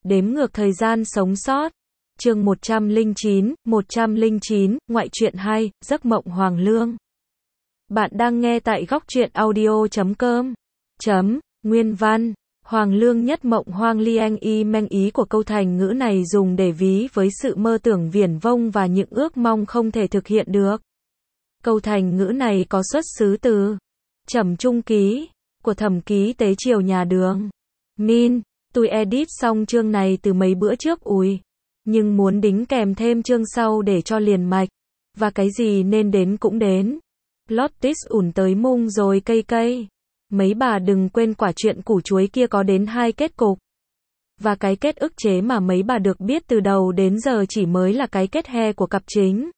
Đếm ngược thời gian sống sót. Chương 109, ngoại truyện 2, giấc mộng Hoàng Lương. Bạn đang nghe tại góc truyện audio.com. Nguyên văn. Hoàng Lương nhất mộng hoang lianh y manh, ý của câu thành ngữ này dùng để ví với sự mơ tưởng viển vông và những ước mong không thể thực hiện được. Câu thành ngữ này có xuất xứ từ Trầm Trung Ký của Thẩm Ký Tế Triều nhà Đường. Tôi edit xong chương này từ mấy bữa trước nhưng muốn đính kèm thêm chương sau để cho liền mạch. Và cái gì nên đến cũng đến. Plot twist ủn tới mung rồi cây. Mấy bà đừng quên quả chuyện củ chuối kia có đến 2 kết cục. Và cái kết ức chế mà mấy bà được biết từ đầu đến giờ chỉ mới là cái kết he của cặp chính.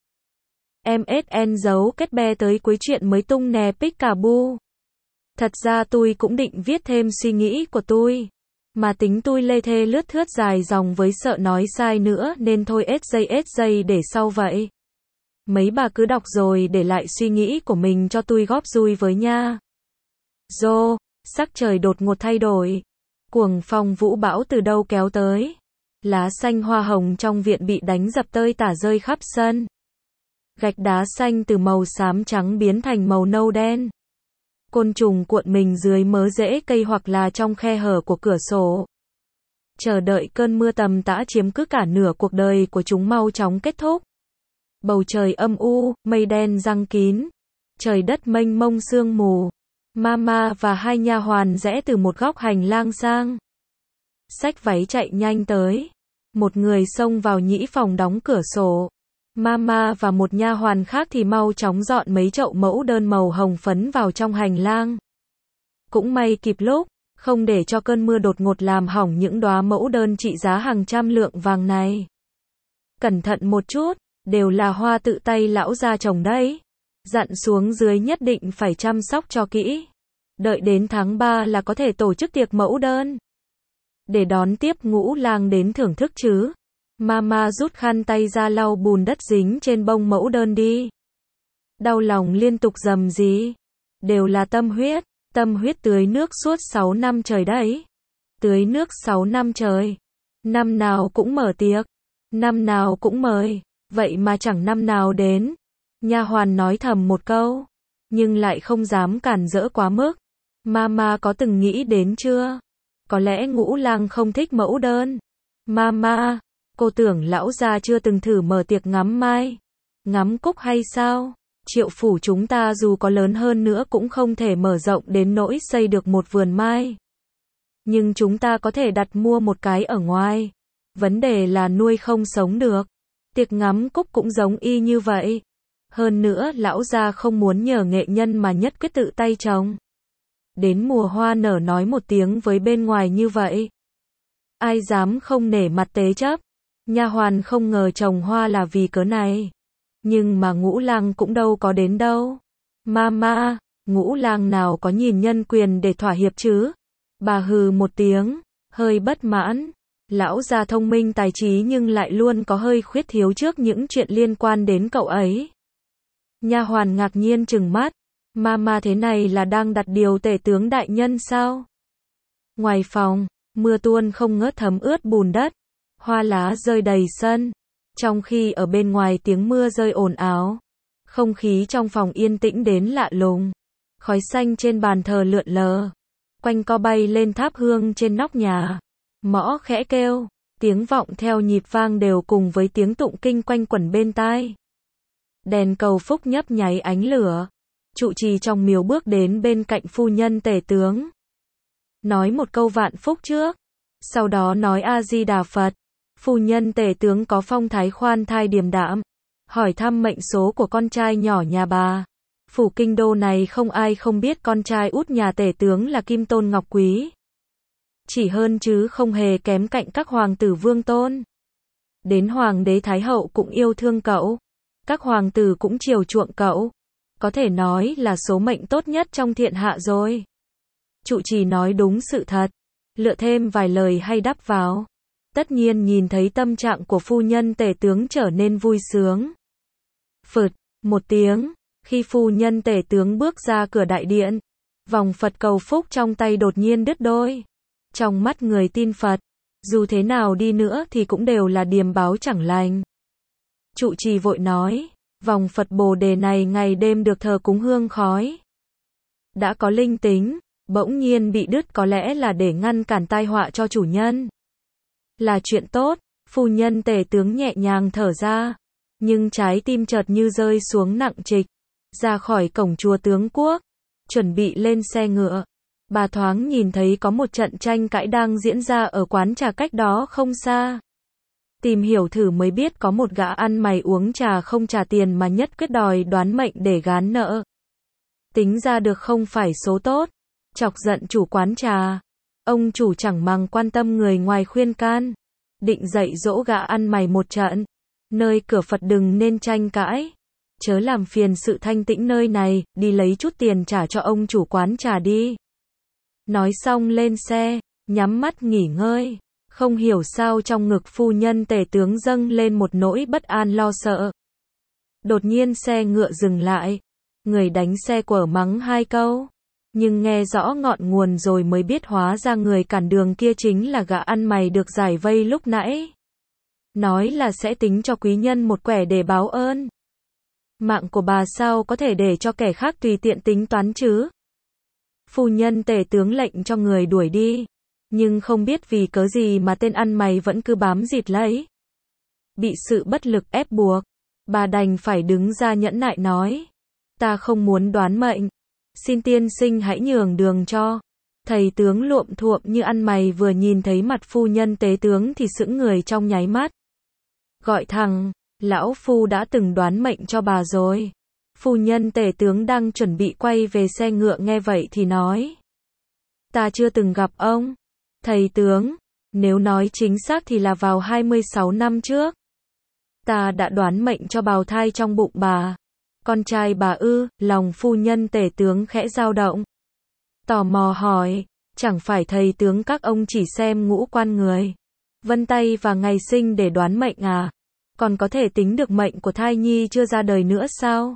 MSN giấu kết be tới cuối chuyện mới tung nè Peekaboo. Thật ra tôi cũng định viết thêm suy nghĩ của tôi. Mà tính tôi lê thê lướt thướt dài dòng với sợ nói sai nữa nên thôi ết giây để sau vậy. Mấy bà cứ đọc rồi để lại suy nghĩ của mình cho tôi góp vui với nha. Sắc trời đột ngột thay đổi. Cuồng phong vũ bão từ đâu kéo tới. Lá xanh hoa hồng trong viện bị đánh dập tơi tả rơi khắp sân. Gạch đá xanh từ màu xám trắng biến thành màu nâu đen. Côn trùng cuộn mình dưới mớ rễ cây hoặc là trong khe hở của cửa sổ. Chờ đợi cơn mưa tầm tã chiếm cứ cả nửa cuộc đời của chúng mau chóng kết thúc. Bầu trời âm u, mây đen giăng kín. Trời đất mênh mông sương mù. Mama và 2 nha hoàn rẽ từ một góc hành lang sang. Xách váy chạy nhanh tới. Một người xông vào nhĩ phòng đóng cửa sổ. Mama và một nha hoàn khác thì mau chóng dọn mấy chậu mẫu đơn màu hồng phấn vào trong hành lang. Cũng may kịp lúc, không để cho cơn mưa đột ngột làm hỏng những đóa mẫu đơn trị giá hàng trăm lượng vàng này. Cẩn thận một chút, đều là hoa tự tay lão gia trồng đấy. Dặn xuống dưới nhất định phải chăm sóc cho kỹ. Đợi đến tháng 3 là có thể tổ chức tiệc mẫu đơn. Để đón tiếp Ngũ Lang đến thưởng thức chứ. Mama rút khăn tay ra lau bùn đất dính trên bông mẫu đơn đi. Đau lòng liên tục rầm rì. Đều là tâm huyết tưới nước suốt 6 năm trời đấy. Tưới nước 6 năm trời. Năm nào cũng mở tiệc. Năm nào cũng mời. Vậy mà chẳng năm nào đến. Nha hoàn nói thầm một câu. Nhưng lại không dám cản rỡ quá mức. Mama có từng nghĩ đến chưa? Có lẽ Ngũ Lang không thích mẫu đơn. Mama, cô tưởng lão gia chưa từng thử mở tiệc ngắm mai, ngắm cúc hay sao? Triệu phủ chúng ta dù có lớn hơn nữa cũng không thể mở rộng đến nỗi xây được một vườn mai. Nhưng chúng ta có thể đặt mua một cái ở ngoài. Vấn đề là nuôi không sống được. Tiệc ngắm cúc cũng giống y như vậy. Hơn nữa lão gia không muốn nhờ nghệ nhân mà nhất quyết tự tay trồng. Đến mùa hoa nở nói một tiếng với bên ngoài như vậy. Ai dám không nể mặt tế chấp. Nha hoàn không ngờ trồng hoa là vì cớ này. Nhưng mà Ngũ Lang cũng đâu có đến đâu. Mama, Ngũ Lang nào có nhìn nhân quyền để thỏa hiệp chứ? Bà hừ một tiếng, hơi bất mãn. Lão già thông minh tài trí nhưng lại luôn có hơi khuyết thiếu trước những chuyện liên quan đến cậu ấy. Nha hoàn ngạc nhiên trừng mắt. Mama thế này là đang đặt điều tể tướng đại nhân sao? Ngoài phòng, mưa tuôn không ngớt thấm ướt bùn đất. Hoa lá rơi đầy sân. Trong khi ở bên ngoài tiếng mưa rơi ồn ào. Không khí trong phòng yên tĩnh đến lạ lùng. Khói xanh trên bàn thờ lượn lờ. Quanh co bay lên tháp hương trên nóc nhà. Mõ khẽ kêu. Tiếng vọng theo nhịp vang đều cùng với tiếng tụng kinh quanh quẩn bên tai. Đèn cầu phúc nhấp nháy ánh lửa. Trụ trì trong miếu bước đến bên cạnh phu nhân tể tướng. Nói một câu vạn phúc trước. Sau đó nói A-di-đà Phật. Phu nhân tể tướng có phong thái khoan thai điềm đạm. Hỏi thăm mệnh số của con trai nhỏ nhà bà. Phủ kinh đô này không ai không biết con trai út nhà tể tướng là Kim Tôn Ngọc Quý. Chỉ hơn chứ không hề kém cạnh các hoàng tử vương tôn. Đến hoàng đế thái hậu cũng yêu thương cậu. Các hoàng tử cũng chiều chuộng cậu. Có thể nói là số mệnh tốt nhất trong thiên hạ rồi. Trụ trì nói đúng sự thật. Lựa thêm vài lời hay đắp vào. Tất nhiên nhìn thấy tâm trạng của phu nhân tể tướng trở nên vui sướng. Phật, một tiếng, khi phu nhân tể tướng bước ra cửa đại điện, vòng Phật cầu phúc trong tay đột nhiên đứt đôi. Trong mắt người tin Phật, Dù thế nào đi nữa thì cũng đều là điềm báo chẳng lành. Trụ trì vội nói, vòng Phật Bồ Đề này ngày đêm được thờ cúng hương khói. Đã có linh tính, bỗng nhiên bị đứt có lẽ là để ngăn cản tai họa cho chủ nhân. Là chuyện tốt, phu nhân tể tướng nhẹ nhàng thở ra. Nhưng trái tim chợt như rơi xuống nặng trịch. Ra khỏi cổng chùa tướng quốc, chuẩn bị lên xe ngựa. Bà thoáng nhìn thấy có một trận tranh cãi đang diễn ra ở quán trà cách đó không xa. Tìm hiểu thử mới biết có một gã ăn mày uống trà không trả tiền mà nhất quyết đòi đoán mệnh để gán nợ. Tính ra được không phải số tốt. Chọc giận chủ quán trà. Ông chủ chẳng màng quan tâm người ngoài khuyên can. Định dạy dỗ gã ăn mày một trận. Nơi cửa Phật đừng nên tranh cãi. Chớ làm phiền sự thanh tĩnh nơi này, đi lấy chút tiền trả cho ông chủ quán trà đi. Nói xong lên xe, nhắm mắt nghỉ ngơi. Không hiểu sao trong ngực phu nhân tể tướng dâng lên một nỗi bất an lo sợ. Đột nhiên xe ngựa dừng lại. Người đánh xe quở mắng 2 câu. Nhưng nghe rõ ngọn nguồn rồi mới biết hóa ra người cản đường kia chính là gã ăn mày được giải vây lúc nãy. Nói là sẽ tính cho quý nhân một quẻ để báo ơn. Mạng của bà sao có thể để cho kẻ khác tùy tiện tính toán chứ? Phu nhân tể tướng lệnh cho người đuổi đi. Nhưng không biết vì cớ gì mà tên ăn mày vẫn cứ bám rịt lấy. Bị sự bất lực ép buộc, bà đành phải đứng ra nhẫn nại nói. Ta không muốn đoán mệnh. Xin tiên sinh hãy nhường đường cho. Thầy tướng luộm thuộm như ăn mày vừa nhìn thấy mặt phu nhân tế tướng thì sững người trong nháy mắt. Gọi thằng, lão phu đã từng đoán mệnh cho bà rồi. Phu nhân tể tướng đang chuẩn bị quay về xe ngựa nghe vậy thì nói. Ta chưa từng gặp ông. Thầy tướng, nếu nói chính xác thì là vào 26 năm trước. Ta đã đoán mệnh cho bào thai trong bụng bà. Con trai bà ư? Lòng phu nhân tể tướng khẽ dao động. Tò mò hỏi, chẳng phải thầy tướng các ông chỉ xem ngũ quan người, vân tay và ngày sinh để đoán mệnh à? Còn có thể tính được mệnh của thai nhi chưa ra đời nữa sao?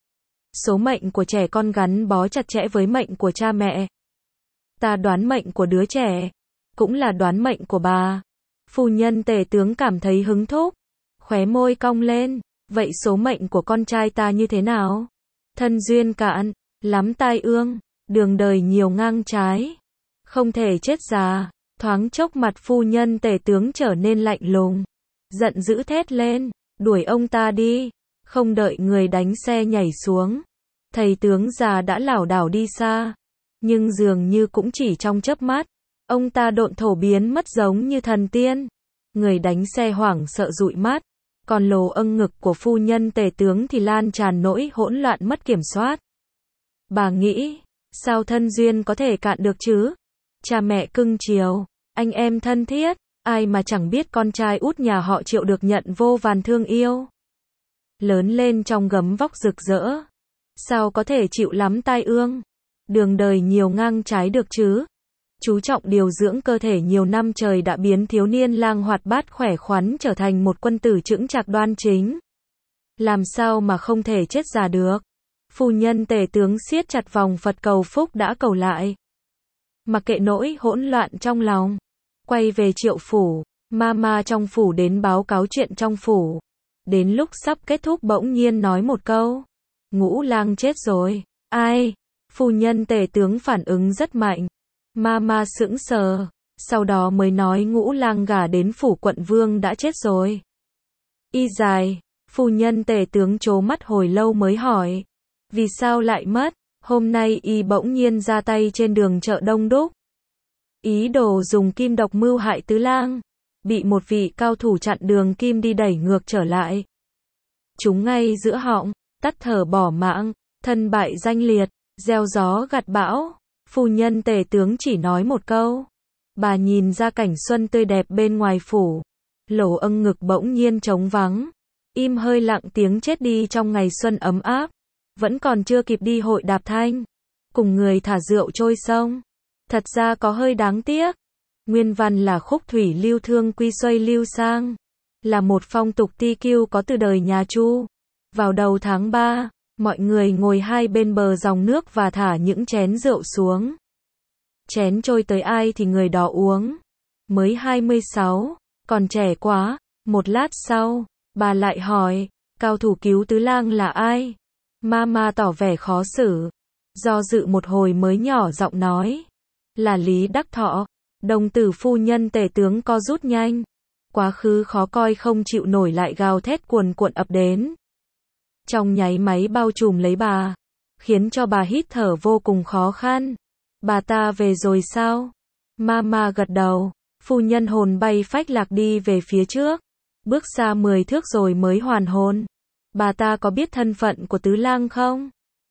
Số mệnh của trẻ con gắn bó chặt chẽ với mệnh của cha mẹ. Ta đoán mệnh của đứa trẻ, cũng là đoán mệnh của bà. Phu nhân tể tướng cảm thấy hứng thú, khóe môi cong lên. Vậy số mệnh của con trai ta như thế nào? Thân duyên cạn, lắm tai ương, đường đời nhiều ngang trái, không thể chết già. Thoáng chốc mặt phu nhân tể tướng trở nên lạnh lùng, giận dữ thét lên, đuổi ông ta đi. Không đợi người đánh xe nhảy xuống, thầy tướng già đã lảo đảo đi xa. Nhưng dường như cũng chỉ trong chớp mắt, ông ta độn thổ biến mất giống như thần tiên. Người đánh xe hoảng sợ dụi mắt. Còn lồ âng ngực của phu nhân tể tướng thì lan tràn nỗi hỗn loạn mất kiểm soát. Bà nghĩ, sao thân duyên có thể cạn được chứ? Cha mẹ cưng chiều, anh em thân thiết, ai mà chẳng biết con trai út nhà họ Triệu được nhận vô vàn thương yêu. Lớn lên trong gấm vóc rực rỡ, sao có thể chịu lắm tai ương? Đường đời nhiều ngang trái được chứ? Chú trọng điều dưỡng cơ thể nhiều năm trời đã biến thiếu niên lang hoạt bát khỏe khoắn trở thành một quân tử chững chạc đoan chính. Làm sao mà không thể chết già được? Phu nhân tể tướng siết chặt vòng Phật cầu phúc đã cầu lại. Mặc kệ nỗi hỗn loạn trong lòng, quay về Triệu phủ. Mama trong phủ đến báo cáo chuyện trong phủ. Đến lúc sắp kết thúc bỗng nhiên nói một câu. Ngũ lang chết rồi. Ai? Phu nhân tể tướng phản ứng rất mạnh. Mama sững sờ, sau đó mới nói ngũ lang gả đến phủ quận vương đã chết rồi. Y dài, phu nhân tể tướng trố mắt hồi lâu mới hỏi. Vì sao lại mất? Hôm nay y bỗng nhiên ra tay trên đường chợ đông đúc. Ý đồ dùng kim độc mưu hại tứ lang. Bị một vị cao thủ chặn đường kim đi đẩy ngược trở lại. Chúng ngay giữa họng, tắt thở bỏ mạng, thân bại danh liệt, gieo gió gặt bão. Phu nhân tể tướng chỉ nói một câu. Bà nhìn ra cảnh xuân tươi đẹp bên ngoài phủ. Lỗ âng ngực bỗng nhiên trống vắng. Im hơi lặng tiếng chết đi trong ngày xuân ấm áp. Vẫn còn chưa kịp đi hội đạp thanh. Cùng người thả rượu trôi sông. Thật ra có hơi đáng tiếc. Nguyên văn là khúc thủy lưu thương quy xuây lưu sang. Là một phong tục ti kiêu có từ đời nhà Chu. Vào đầu tháng 3. Mọi người ngồi hai bên bờ dòng nước và thả những chén rượu xuống. Chén trôi tới ai thì người đó uống. Mới 26, còn trẻ quá. Một lát sau, bà lại hỏi, cao thủ cứu Tứ Lang là ai? Mama tỏ vẻ khó xử. Do dự một hồi mới nhỏ giọng nói, là Lý Đắc Thọ. Đồng tử phu nhân tể tướng co rút nhanh. Quá khứ khó coi không chịu nổi lại gào thét cuồn cuộn ập đến. Trong nháy máy bao trùm lấy bà, khiến cho bà hít thở vô cùng khó khăn. Bà ta về rồi sao? Mama gật đầu. Phu nhân hồn bay phách lạc đi về phía trước. Bước xa 10 thước rồi mới hoàn hồn. Bà ta có biết thân phận của Tứ Lang không?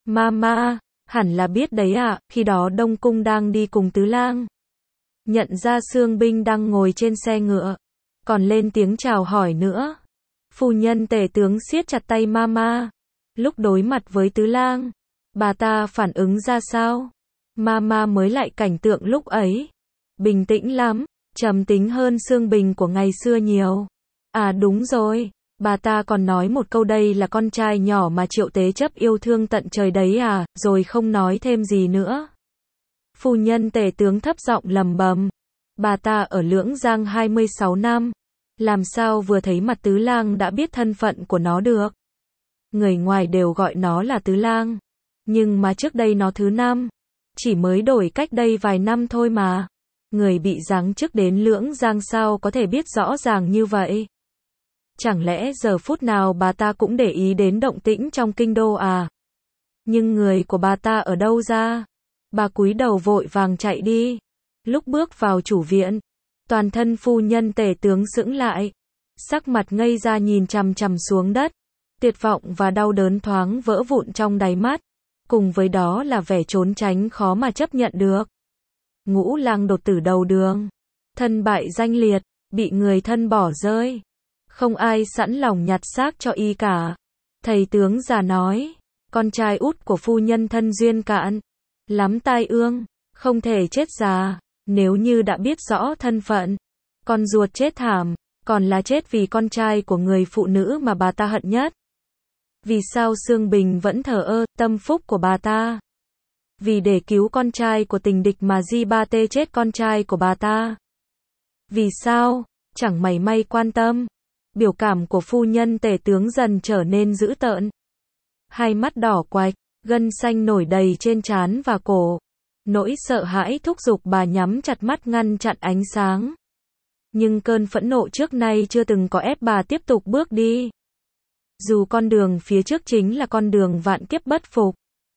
Mama, hẳn là biết đấy ạ, khi đó Đông Cung đang đi cùng Tứ Lang. Nhận ra Sương Binh đang ngồi trên xe ngựa. Còn lên tiếng chào hỏi nữa. Phu nhân tể tướng siết chặt tay Mama. Lúc đối mặt với Tứ Lang, bà ta phản ứng ra sao? Mama mới lại cảnh tượng lúc ấy. Bình tĩnh lắm, trầm tính hơn Sương Bình của ngày xưa nhiều. À đúng rồi, bà ta còn nói một câu đây là con trai nhỏ mà Triệu Tế Chấp yêu thương tận trời đấy à, rồi không nói thêm gì nữa. Phu nhân tể tướng thấp giọng lẩm bẩm. Bà ta ở Lưỡng Giang 26 năm. Làm sao vừa thấy mặt Tứ Lang đã biết thân phận của nó được? Người ngoài đều gọi nó là Tứ Lang. Nhưng mà trước đây nó thứ năm. Chỉ mới đổi cách đây vài năm thôi mà. Người bị giáng chức đến Lưỡng Giang sao có thể biết rõ ràng như vậy? Chẳng lẽ giờ phút nào bà ta cũng để ý đến động tĩnh trong kinh đô à? Nhưng người của bà ta ở đâu ra? Bà cúi đầu vội vàng chạy đi. Lúc bước vào chủ viện, toàn thân phu nhân tể tướng sững lại. Sắc mặt ngây ra nhìn chằm chằm xuống đất. Tuyệt vọng và đau đớn thoáng vỡ vụn trong đáy mắt. Cùng với đó là vẻ trốn tránh khó mà chấp nhận được. Ngũ Lang đột tử đầu đường. Thân bại danh liệt, bị người thân bỏ rơi. Không ai sẵn lòng nhặt xác cho y cả. Thầy tướng già nói, con trai út của phu nhân thân duyên cạn. Lắm tai ương, không thể chết già. Nếu như đã biết rõ thân phận, con ruột chết thảm, còn là chết vì con trai của người phụ nữ mà bà ta hận nhất. Vì sao Sương Bình vẫn thờ ơ, tâm phúc của bà ta? Vì để cứu con trai của tình địch mà Di Ba Tê chết con trai của bà ta. Vì sao? Chẳng mảy may quan tâm. Biểu cảm của phu nhân tể tướng dần trở nên dữ tợn. Hai mắt đỏ quạch, gân xanh nổi đầy trên trán và cổ. Nỗi sợ hãi thúc giục bà nhắm chặt mắt ngăn chặn ánh sáng. Nhưng cơn phẫn nộ trước nay chưa từng có ép bà tiếp tục bước đi. Dù con đường phía trước chính là con đường vạn kiếp bất phục.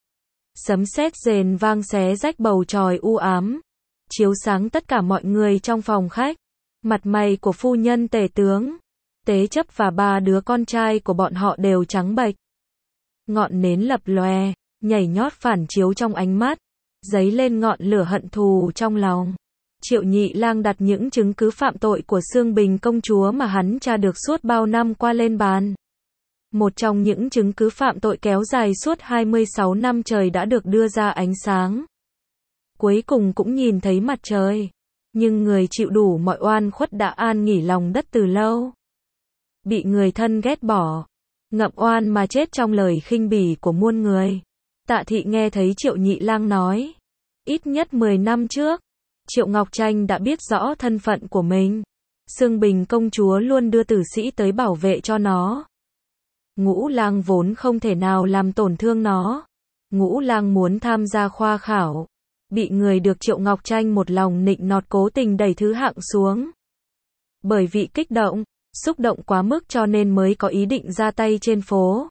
Sấm sét rền vang xé rách bầu trời u ám, chiếu sáng tất cả mọi người trong phòng khách. Mặt mày của phu nhân tể tướng, Tế Chấp và ba đứa con trai của bọn họ đều trắng bệch. Ngọn nến lập lòe, nhảy nhót phản chiếu trong ánh mắt, dấy lên ngọn lửa hận thù trong lòng. Triệu Nhị Lang đặt những chứng cứ phạm tội của Sương Bình công chúa mà hắn tra được suốt bao năm qua lên bàn. Một trong những chứng cứ phạm tội kéo dài suốt 26 năm trời đã được đưa ra ánh sáng. Cuối cùng cũng nhìn thấy mặt trời. Nhưng người chịu đủ mọi oan khuất đã an nghỉ lòng đất từ lâu. Bị người thân ghét bỏ, ngậm oan mà chết trong lời khinh bỉ của muôn người. Tạ Thị nghe thấy Triệu Nhị Lang nói, ít nhất 10 năm trước, Triệu Ngọc Tranh đã biết rõ thân phận của mình. Sương Bình công chúa luôn đưa tử sĩ tới bảo vệ cho nó. Ngũ Lang vốn không thể nào làm tổn thương nó. Ngũ Lang muốn tham gia khoa khảo, bị người được Triệu Ngọc Tranh một lòng nịnh nọt cố tình đẩy thứ hạng xuống. Bởi vì kích động, xúc động quá mức cho nên mới có ý định ra tay trên phố.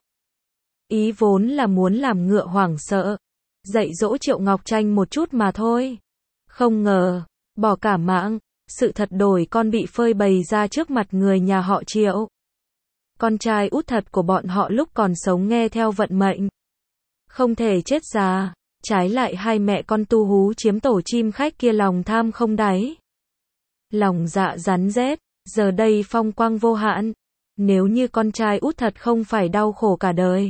Ý vốn là muốn làm ngựa hoảng sợ, dạy dỗ Triệu Ngọc Tranh một chút mà thôi. Không ngờ, bỏ cả mạng, sự thật đổi con bị phơi bày ra trước mặt người nhà họ Triệu. Con trai út thật của bọn họ lúc còn sống nghe theo vận mệnh. Không thể chết già, trái lại hai mẹ con tu hú chiếm tổ chim khách kia lòng tham không đáy. Lòng dạ rắn rết, giờ đây phong quang vô hạn. Nếu như con trai út thật không phải đau khổ cả đời.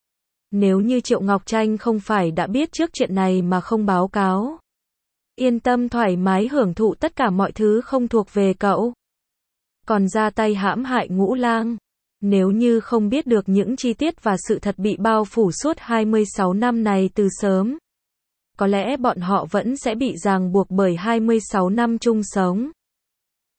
Nếu như Triệu Ngọc Tranh không phải đã biết trước chuyện này mà không báo cáo. Yên tâm thoải mái hưởng thụ tất cả mọi thứ không thuộc về cậu. Còn ra tay hãm hại Ngũ Lang. Nếu như không biết được những chi tiết và sự thật bị bao phủ suốt 26 năm này từ sớm, có lẽ bọn họ vẫn sẽ bị ràng buộc bởi 26 năm chung sống.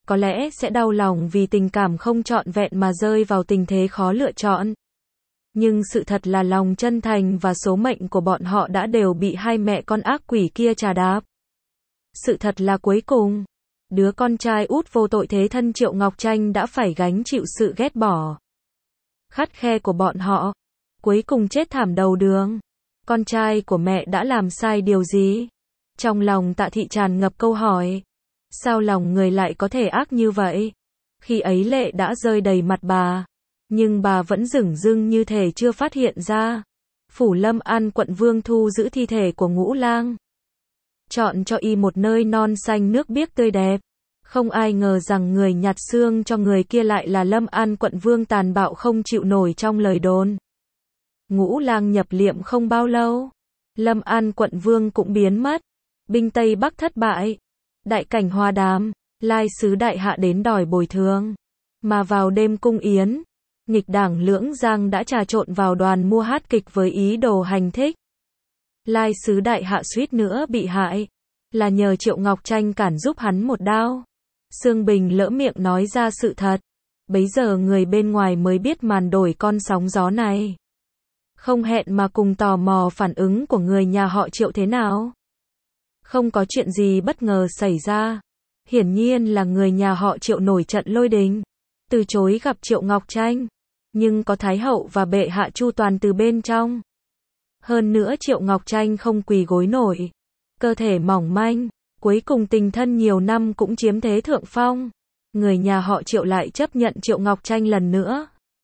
có lẽ sẽ đau lòng vì tình cảm không trọn vẹn mà rơi vào tình thế khó lựa chọn. Nhưng sự thật là lòng chân thành và số mệnh của bọn họ đã đều bị hai mẹ con ác quỷ kia trà đạp. Sự thật là cuối cùng, đứa con trai út vô tội thế thân Triệu Ngọc Tranh đã phải gánh chịu sự ghét bỏ khắt khe của bọn họ, cuối cùng chết thảm đầu đường. Con trai của mẹ đã làm sai điều gì? Trong lòng Tạ Thị tràn ngập câu hỏi. Sao lòng người lại có thể ác như vậy? Khi ấy lệ đã rơi đầy mặt bà, nhưng bà vẫn dửng dưng như thể chưa phát hiện ra. Phủ Lâm An quận Vương thu giữ thi thể của Ngũ Lang, chọn cho y một nơi non xanh nước biếc tươi đẹp. Không ai ngờ rằng người nhặt xương cho người kia lại là Lâm An quận Vương tàn bạo không chịu nổi trong lời đồn. Ngũ Lang nhập liệm không bao lâu, Lâm An quận Vương cũng biến mất. Binh Tây Bắc thất bại, đại cảnh hòa đàm, lai sứ đại hạ đến đòi bồi thường. Mà vào đêm cung yến, nghịch đảng Lưỡng Giang đã trà trộn vào đoàn mua hát kịch với ý đồ hành thích. Lai sứ đại hạ suýt nữa bị hại, là nhờ Triệu Ngọc Tranh cản giúp hắn một đao. Sương Bình lỡ miệng nói ra sự thật. Bấy giờ người bên ngoài mới biết màn đổi con sóng gió này. Không hẹn mà cùng tò mò phản ứng của người nhà họ Triệu thế nào. Không có chuyện gì bất ngờ xảy ra. Hiển nhiên là người nhà họ Triệu nổi trận lôi đình, từ chối gặp Triệu Ngọc Tranh. Nhưng có Thái hậu và bệ hạ chu toàn từ bên trong. Hơn nữa Triệu Ngọc Tranh không quỳ gối nổi, cơ thể mỏng manh, cuối cùng tình thân nhiều năm cũng chiếm thế thượng phong. Người nhà họ Triệu lại chấp nhận Triệu Ngọc Tranh lần nữa.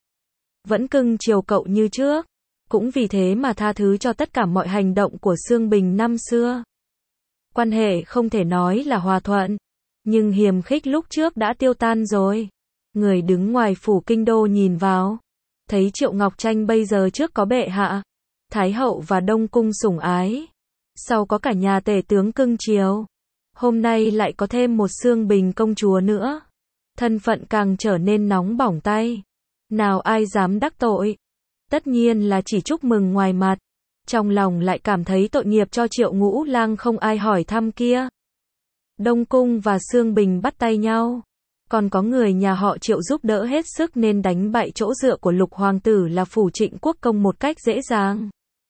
Vẫn cưng chiều cậu như trước. Cũng vì thế mà tha thứ cho tất cả mọi hành động của Sương Bình năm xưa. Quan hệ không thể nói là hòa thuận, nhưng hiềm khích lúc trước đã tiêu tan rồi. Người đứng ngoài phủ kinh đô nhìn vào, thấy Triệu Ngọc Tranh bây giờ trước có bệ hạ, Thái hậu và Đông cung sủng ái, sau có cả nhà tể tướng cưng chiều, hôm nay lại có thêm một Sương Bình công chúa nữa. Thân phận càng trở nên nóng bỏng tay. Nào ai dám đắc tội. Tất nhiên là chỉ chúc mừng ngoài mặt. Trong lòng lại cảm thấy tội nghiệp cho Triệu Ngũ Lang không ai hỏi thăm kia. Đông cung và Sương Bình bắt tay nhau. Còn có người nhà họ Triệu giúp đỡ hết sức nên đánh bại chỗ dựa của Lục Hoàng tử là Phủ Trịnh Quốc Công một cách dễ dàng.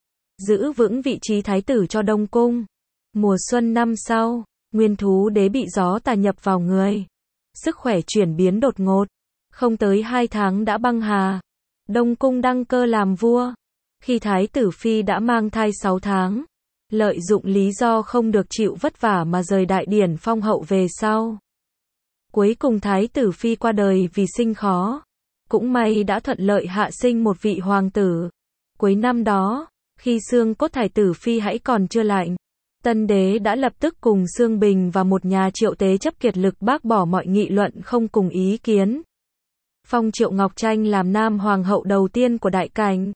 Giữ vững vị trí thái tử cho Đông cung. Mùa xuân năm sau, Nguyên Thú Đế bị gió tà nhập vào người. Sức khỏe chuyển biến đột ngột. Không tới 2 tháng đã băng hà. Đông cung đăng cơ làm vua. Khi Thái tử Phi đã mang thai 6 tháng. Lợi dụng lý do không được chịu vất vả mà rời đại điển phong hậu về sau. Cuối cùng Thái tử Phi qua đời vì sinh khó. Cũng may đã thuận lợi hạ sinh một vị hoàng tử. Cuối năm đó, khi xương cốt Thái tử Phi hãy còn chưa lạnh, Tân đế đã lập tức cùng Sương Bình và một nhà Triệu tế chấp kiệt lực bác bỏ mọi nghị luận không cùng ý kiến. Phong Triệu Ngọc Tranh làm nam hoàng hậu đầu tiên của đại cảnh.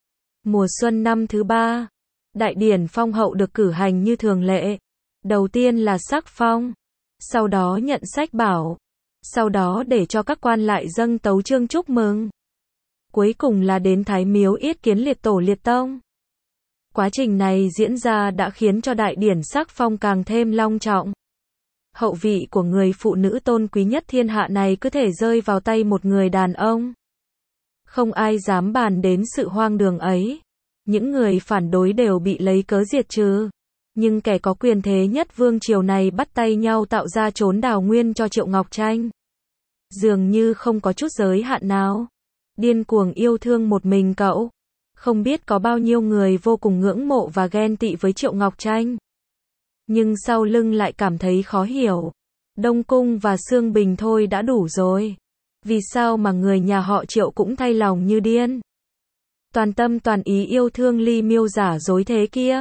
Mùa xuân năm thứ 3, đại điển phong hậu được cử hành như thường lệ. Đầu tiên là sắc phong, sau đó nhận sách bảo, sau đó để cho các quan lại dâng tấu chương chúc mừng. Cuối cùng là đến Thái Miếu yết kiến liệt tổ liệt tông. Quá trình này diễn ra đã khiến cho đại điển sắc phong càng thêm long trọng. Hậu vị của người phụ nữ tôn quý nhất thiên hạ này cứ thể rơi vào tay một người đàn ông. Không ai dám bàn đến sự hoang đường ấy. Những người phản đối đều bị lấy cớ diệt trừ. Nhưng kẻ có quyền thế nhất vương triều này bắt tay nhau tạo ra chốn đào nguyên cho Triệu Ngọc Tranh. Dường như không có chút giới hạn nào. Điên cuồng yêu thương một mình cậu. Không biết có bao nhiêu người vô cùng ngưỡng mộ và ghen tị với Triệu Ngọc Tranh. Nhưng sau lưng lại cảm thấy khó hiểu. Đông cung và Sương Bình thôi đã đủ rồi. Vì sao mà người nhà họ Triệu cũng thay lòng như điên? Toàn tâm toàn ý yêu thương Ly Miêu giả dối thế kia.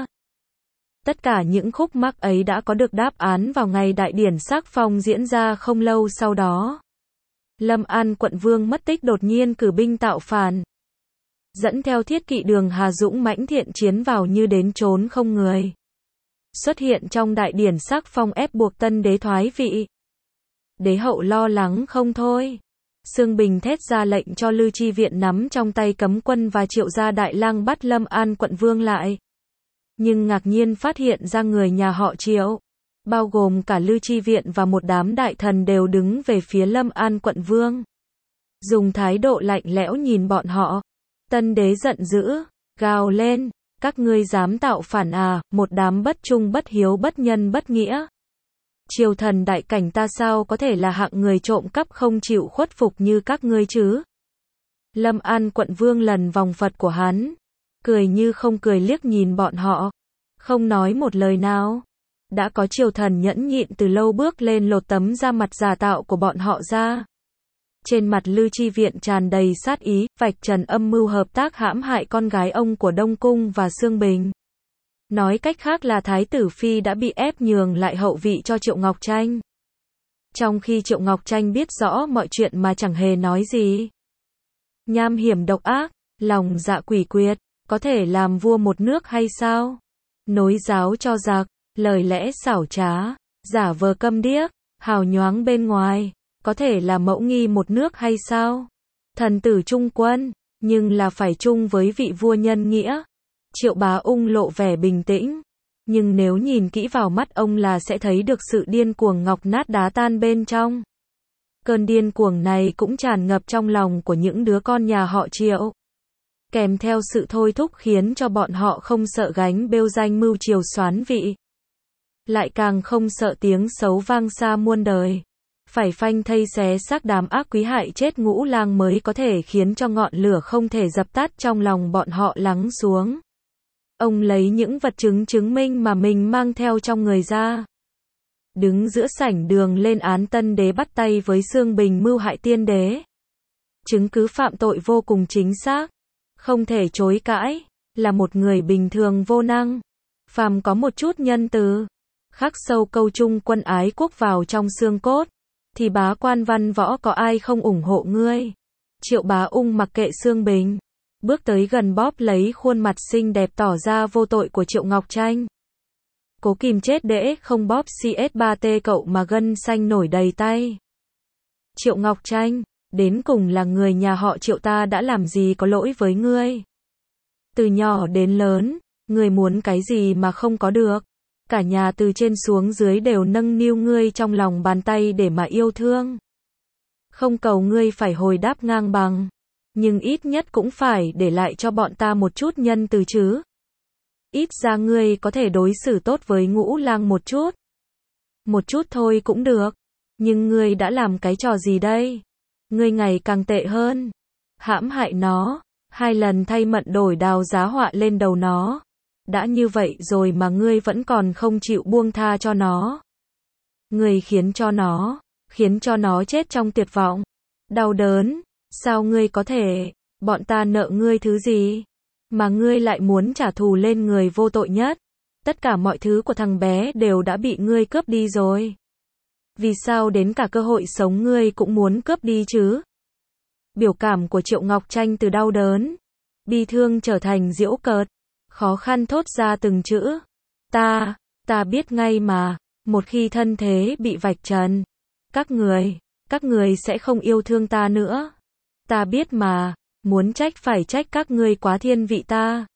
Tất cả những khúc mắc ấy đã có được đáp án vào ngày đại điển sắc phong diễn ra không lâu sau đó. Lâm An quận vương mất tích đột nhiên cử binh tạo phản. Dẫn theo thiết kỵ Đường Hà dũng mãnh thiện chiến vào như đến chốn không người. Xuất hiện trong đại điển sắc phong ép buộc tân đế thoái vị. Đế hậu lo lắng không thôi. Sương Bình thét ra lệnh cho Lư Chi Viện nắm trong tay cấm quân và triệu ra đại lang bắt Lâm An quận vương lại. Nhưng ngạc nhiên phát hiện ra người nhà họ Triệu bao gồm cả Lư Chi Viện và một đám đại thần đều đứng về phía Lâm An quận vương. Dùng thái độ lạnh lẽo nhìn bọn họ. Tân đế giận dữ, gào lên, các ngươi dám tạo phản à, một đám bất trung bất hiếu bất nhân bất nghĩa. Triều thần đại cảnh ta sao có thể là hạng người trộm cắp không chịu khuất phục như các ngươi chứ? Lâm An quận vương lần vòng Phật của hắn, cười như không cười liếc nhìn bọn họ, không nói một lời nào. Đã có triều thần nhẫn nhịn từ lâu bước lên lột tấm da mặt giả tạo của bọn họ ra. Trên mặt Lư Chi Viện tràn đầy sát ý, vạch trần âm mưu hợp tác hãm hại con gái ông của Đông Cung và Sương Bình. Nói cách khác là Thái tử Phi đã bị ép nhường lại hậu vị cho Triệu Ngọc Tranh. Trong khi Triệu Ngọc Tranh biết rõ mọi chuyện mà chẳng hề nói gì. Nham hiểm độc ác, lòng dạ quỷ quyệt, có thể làm vua một nước hay sao? Nối giáo cho giặc, lời lẽ xảo trá, giả vờ câm điếc, hào nhoáng bên ngoài, có thể là mẫu nghi một nước hay sao? Thần tử trung quân, nhưng là phải chung với vị vua nhân nghĩa. Triệu Bá Ung lộ vẻ bình tĩnh, nhưng nếu nhìn kỹ vào mắt ông là sẽ thấy được sự điên cuồng ngọc nát đá tan bên trong. Cơn điên cuồng này cũng tràn ngập trong lòng của những đứa con nhà họ Triệu, kèm theo sự thôi thúc khiến cho bọn họ không sợ gánh bêu danh mưu triều soán vị, lại càng không sợ tiếng xấu vang xa muôn đời. Phải phanh thây xé xác đám ác quý hại chết Ngũ Lang mới có thể khiến cho ngọn lửa không thể dập tắt trong lòng bọn họ lắng xuống. Ông lấy những vật chứng chứng minh mà mình mang theo trong người ra. Đứng giữa sảnh đường lên án Tân đế bắt tay với Sương Bình mưu hại tiên đế. Chứng cứ phạm tội vô cùng chính xác, không thể chối cãi, là một người bình thường vô năng. Phàm có một chút nhân từ, khắc sâu câu chung quân ái quốc vào trong xương cốt, thì bá quan văn võ có ai không ủng hộ ngươi. Triệu Bá Ung mặc kệ Sương Bình, bước tới gần bóp lấy khuôn mặt xinh đẹp tỏ ra vô tội của Triệu Ngọc Tranh. Cố kìm chết để không bóp CS3T cậu mà gân xanh nổi đầy tay. Triệu Ngọc Tranh, đến cùng là người nhà họ Triệu ta đã làm gì có lỗi với ngươi? Từ nhỏ đến lớn, ngươi muốn cái gì mà không có được? Cả nhà từ trên xuống dưới đều nâng niu ngươi trong lòng bàn tay để mà yêu thương. Không cầu ngươi phải hồi đáp ngang bằng, nhưng ít nhất cũng phải để lại cho bọn ta một chút nhân từ chứ. Ít ra ngươi có thể đối xử tốt với Ngũ Lang một chút. Một chút thôi cũng được. Nhưng ngươi đã làm cái trò gì đây? Ngươi ngày càng tệ hơn. Hãm hại nó, 2 lần thay mận đổi đào giá họa lên đầu nó. Đã như vậy rồi mà ngươi vẫn còn không chịu buông tha cho nó. Ngươi khiến cho nó chết trong tuyệt vọng, đau đớn. Sao ngươi có thể? Bọn ta nợ ngươi thứ gì mà ngươi lại muốn trả thù lên người vô tội nhất? Tất cả mọi thứ của thằng bé đều đã bị ngươi cướp đi rồi. Vì sao đến cả cơ hội sống ngươi cũng muốn cướp đi chứ? Biểu cảm của Triệu Ngọc Tranh từ đau đớn, bi thương trở thành giễu cợt, khó khăn thốt ra từng chữ. Ta biết ngay mà, một khi thân thế bị vạch trần, các người sẽ không yêu thương ta nữa. Ta biết mà, muốn trách phải trách các ngươi quá thiên vị ta.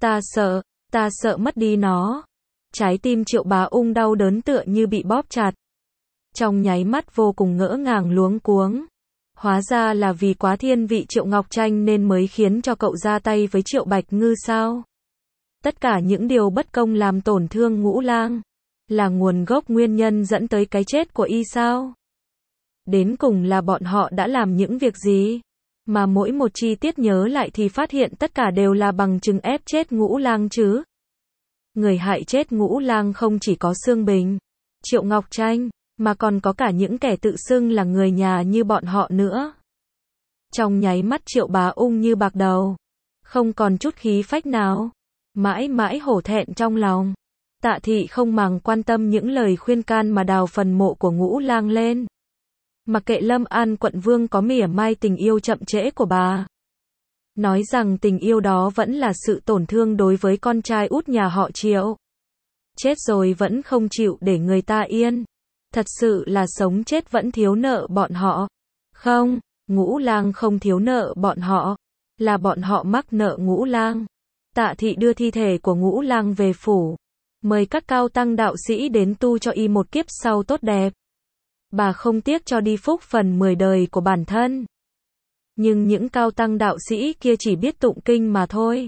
Ta sợ mất đi nó. Trái tim Triệu Bá Ung đau đớn tựa như bị bóp chặt. Trong nháy mắt vô cùng ngỡ ngàng luống cuống. Hóa ra là vì quá thiên vị Triệu Ngọc Tranh nên mới khiến cho cậu ra tay với Triệu Bạch Ngư sao? Tất cả những điều bất công làm tổn thương Ngũ Lang là nguồn gốc nguyên nhân dẫn tới cái chết của y sao? Đến cùng là bọn họ đã làm những việc gì? Mà mỗi một chi tiết nhớ lại thì phát hiện tất cả đều là bằng chứng ép chết Ngũ Lang chứ. Người hại chết Ngũ Lang không chỉ có Sương Bình, Triệu Ngọc Tranh, mà còn có cả những kẻ tự xưng là người nhà như bọn họ nữa. Trong nháy mắt Triệu Bá Ung như bạc đầu, không còn chút khí phách nào, mãi mãi hổ thẹn trong lòng. Tạ Thị không màng quan tâm những lời khuyên can mà đào phần mộ của Ngũ Lang lên. Mặc kệ Lâm An quận vương có mỉa mai tình yêu chậm trễ của bà, nói rằng tình yêu đó vẫn là sự tổn thương đối với con trai út nhà họ Triệu. Chết rồi vẫn không chịu để người ta yên. Thật sự là sống chết vẫn thiếu nợ bọn họ. Không, Ngũ Lang không thiếu nợ bọn họ, là bọn họ mắc nợ Ngũ Lang. Tạ Thị đưa thi thể của Ngũ Lang về phủ, mời các cao tăng đạo sĩ đến tu cho y một kiếp sau tốt đẹp. Bà không tiếc cho đi phúc phần 10 đời của bản thân. Nhưng những cao tăng đạo sĩ kia chỉ biết tụng kinh mà thôi.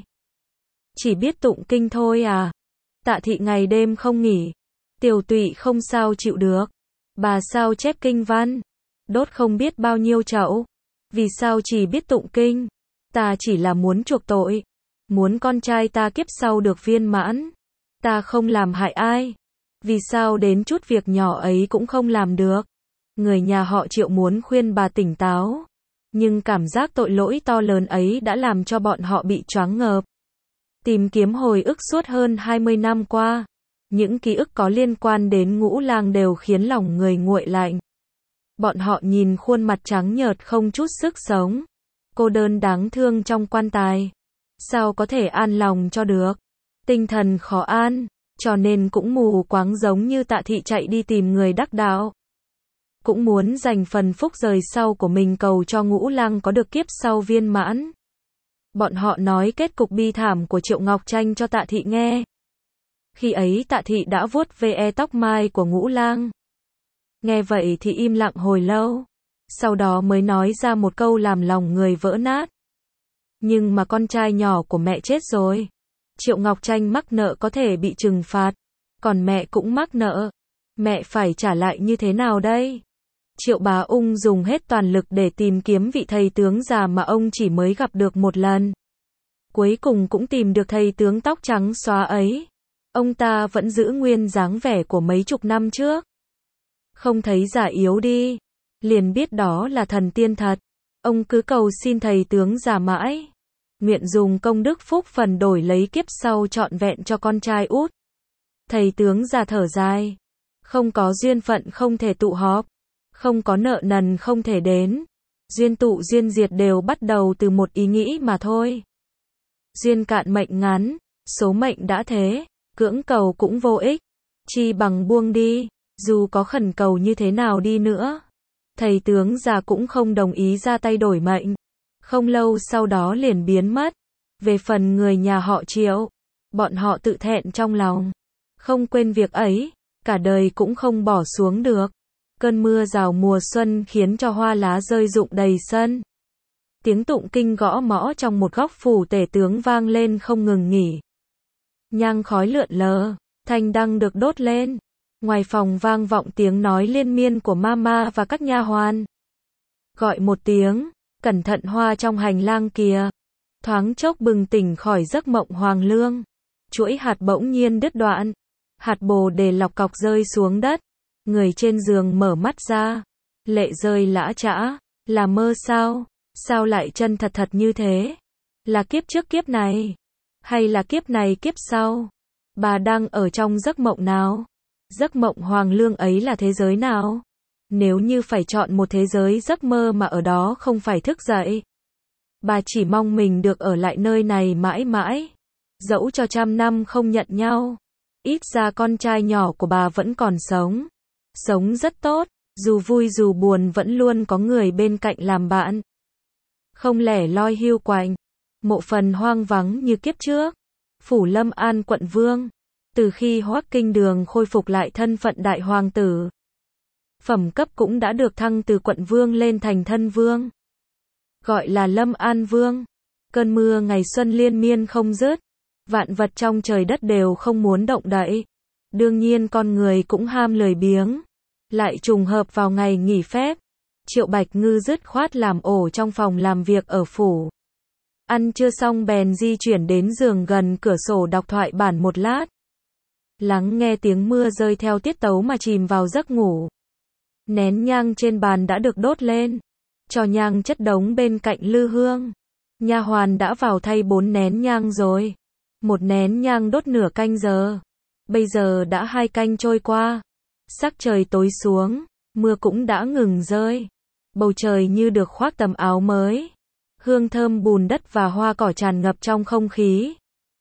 Chỉ biết tụng kinh thôi à? Tạ Thị ngày đêm không nghỉ. Tiểu tụy không sao chịu được. Bà sao chép kinh văn, đốt không biết bao nhiêu chậu. Vì sao chỉ biết tụng kinh? Ta chỉ là muốn chuộc tội. Muốn con trai ta kiếp sau được viên mãn. Ta không làm hại ai. Vì sao đến chút việc nhỏ ấy cũng không làm được? Người nhà họ Triệu muốn khuyên bà tỉnh táo. Nhưng cảm giác tội lỗi to lớn ấy đã làm cho bọn họ bị choáng ngợp. Tìm kiếm hồi ức suốt hơn 20 năm qua. Những ký ức có liên quan đến Ngũ Lang đều khiến lòng người nguội lạnh. Bọn họ nhìn khuôn mặt trắng nhợt không chút sức sống. Cô đơn đáng thương trong quan tài. Sao có thể an lòng cho được? Tinh thần khó an, cho nên cũng mù quáng giống như Tạ Thị chạy đi tìm người đắc đạo. Cũng muốn dành phần phúc rời sau của mình cầu cho Ngũ Lang có được kiếp sau viên mãn. Bọn họ nói kết cục bi thảm của Triệu Ngọc Tranh cho Tạ Thị nghe. Khi ấy Tạ Thị đã vuốt ve tóc mai của Ngũ Lang. Nghe vậy thì im lặng hồi lâu. Sau đó mới nói ra một câu làm lòng người vỡ nát. Nhưng mà con trai nhỏ của mẹ chết rồi. Triệu Ngọc Tranh mắc nợ có thể bị trừng phạt. Còn mẹ cũng mắc nợ. Mẹ phải trả lại như thế nào đây? Triệu Bá Ung dùng hết toàn lực để tìm kiếm vị thầy tướng già mà ông chỉ mới gặp được một lần. Cuối cùng cũng tìm được thầy tướng tóc trắng xóa ấy. Ông ta vẫn giữ nguyên dáng vẻ của mấy chục năm trước. Không thấy già yếu đi. Liền biết đó là thần tiên thật. Ông cứ cầu xin thầy tướng già mãi. Nguyện dùng công đức phúc phần đổi lấy kiếp sau trọn vẹn cho con trai út. Thầy tướng già thở dài. Không có duyên phận không thể tụ họp. Không có nợ nần không thể đến. Duyên tụ duyên diệt đều bắt đầu từ một ý nghĩ mà thôi. Duyên cạn mệnh ngắn. Số mệnh đã thế. Cưỡng cầu cũng vô ích. Chi bằng buông đi. Dù có khẩn cầu như thế nào đi nữa. Thầy tướng già cũng không đồng ý ra tay đổi mệnh. Không lâu sau đó liền biến mất. Về phần người nhà họ Triệu, bọn họ tự thẹn trong lòng. Không quên việc ấy, cả đời cũng không bỏ xuống được. Cơn mưa rào mùa xuân khiến cho hoa lá rơi rụng đầy sân. Tiếng tụng kinh gõ mõ trong một góc phủ tể tướng vang lên không ngừng nghỉ. Nhang khói lượn lờ, thanh đăng được đốt lên. Ngoài phòng vang vọng tiếng nói liên miên của mama và các nha hoàn. Gọi một tiếng, cẩn thận hoa trong hành lang kìa. Thoáng chốc bừng tỉnh khỏi giấc mộng Hoàng Lương. Chuỗi hạt bỗng nhiên đứt đoạn. Hạt bồ đề lọc cọc rơi xuống đất. Người trên giường mở mắt ra. Lệ rơi lã chã. Là mơ sao? Sao lại chân thật thật như thế? Là kiếp trước kiếp này? Hay là kiếp này kiếp sau? Bà đang ở trong giấc mộng nào? Giấc mộng Hoàng Lương ấy là thế giới nào? Nếu như phải chọn một thế giới giấc mơ mà ở đó không phải thức dậy. Bà chỉ mong mình được ở lại nơi này mãi mãi. Dẫu cho 100 năm không nhận nhau. Ít ra con trai nhỏ của bà vẫn còn sống. Sống rất tốt, dù vui dù buồn vẫn luôn có người bên cạnh làm bạn. Không lẻ loi hiu quạnh. Mộ phần hoang vắng như kiếp trước. Phủ Lâm An quận Vương. Từ khi Hoắc Kinh Đường khôi phục lại thân phận đại hoàng tử. Phẩm cấp cũng đã được thăng từ quận vương lên thành thân vương. Gọi là Lâm An Vương. Cơn mưa ngày xuân liên miên không dứt. Vạn vật trong trời đất đều không muốn động đậy. Đương nhiên con người cũng ham lười biếng. Lại trùng hợp vào ngày nghỉ phép. Triệu Bạch Ngư dứt khoát làm ổ trong phòng làm việc ở phủ. Ăn chưa xong bèn di chuyển đến giường gần cửa sổ đọc thoại bản một lát. Lắng nghe tiếng mưa rơi theo tiết tấu mà chìm vào giấc ngủ. Nén nhang trên bàn đã được đốt lên. Cho nhang chất đống bên cạnh lư hương. Nha hoàn đã vào thay 4 nén nhang rồi. Một nén nhang đốt nửa canh giờ. Bây giờ đã 2 canh trôi qua. Sắc trời tối xuống. Mưa cũng đã ngừng rơi. Bầu trời như được khoác tấm áo mới. Hương thơm bùn đất và hoa cỏ tràn ngập trong không khí.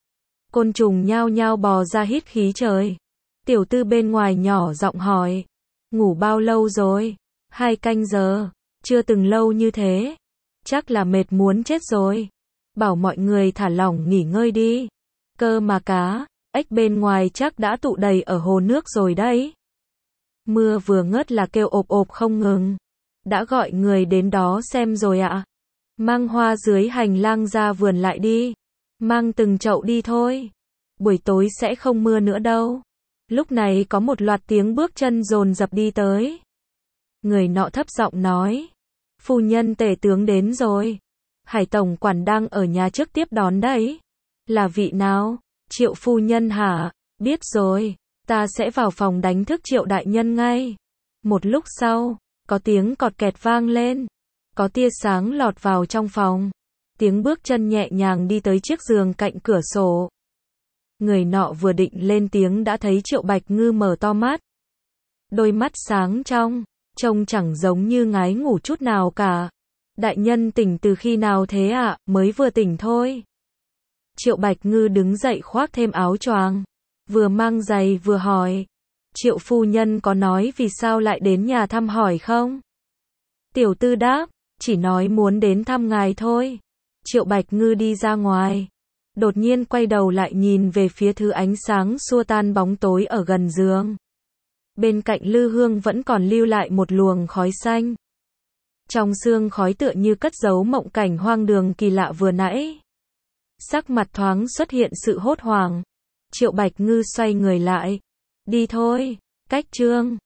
Côn trùng nhao nhao bò ra hít khí trời. Tiểu Tư bên ngoài nhỏ giọng hỏi. Ngủ bao lâu rồi? 2 canh giờ. Chưa từng lâu như thế. Chắc là mệt muốn chết rồi. Bảo mọi người thả lỏng nghỉ ngơi đi. Cơ mà cá. ếch bên ngoài chắc đã tụ đầy ở hồ nước rồi đấy. Mưa vừa ngớt là kêu ộp ộp không ngừng. Đã gọi người đến đó xem rồi ạ. Mang hoa dưới hành lang ra vườn lại đi. Mang từng chậu đi thôi. Buổi tối sẽ không mưa nữa đâu. Lúc này có một loạt tiếng bước chân dồn dập đi tới. Người nọ thấp giọng nói. Phu nhân tể tướng đến rồi. Hải tổng quản đang ở nhà trước tiếp đón đấy. Là vị nào? Triệu phu nhân hả? Biết rồi. Ta sẽ vào phòng đánh thức Triệu đại nhân ngay. Một lúc sau, có tiếng cọt kẹt vang lên. Có tia sáng lọt vào trong phòng. Tiếng bước chân nhẹ nhàng đi tới chiếc giường cạnh cửa sổ. Người nọ vừa định lên tiếng đã thấy Triệu Bạch Ngư mở to mắt. Đôi mắt sáng trong, trông chẳng giống như ngái ngủ chút nào cả. Đại nhân tỉnh từ khi nào thế ạ? Mới vừa tỉnh thôi. Triệu Bạch Ngư đứng dậy khoác thêm áo choàng, vừa mang giày vừa hỏi. Triệu phu nhân có nói vì sao lại đến nhà thăm hỏi không? Tiểu tư đáp, chỉ nói muốn đến thăm ngài thôi. Triệu Bạch Ngư đi ra ngoài. Đột nhiên quay đầu lại nhìn về phía thứ ánh sáng xua tan bóng tối ở gần giường. Bên cạnh lư hương vẫn còn lưu lại một luồng khói xanh. Trong sương khói tựa như cất giấu mộng cảnh hoang đường kỳ lạ vừa nãy. Sắc mặt thoáng xuất hiện sự hốt hoảng. Triệu Bạch Ngư xoay người lại. Đi thôi, cách trương.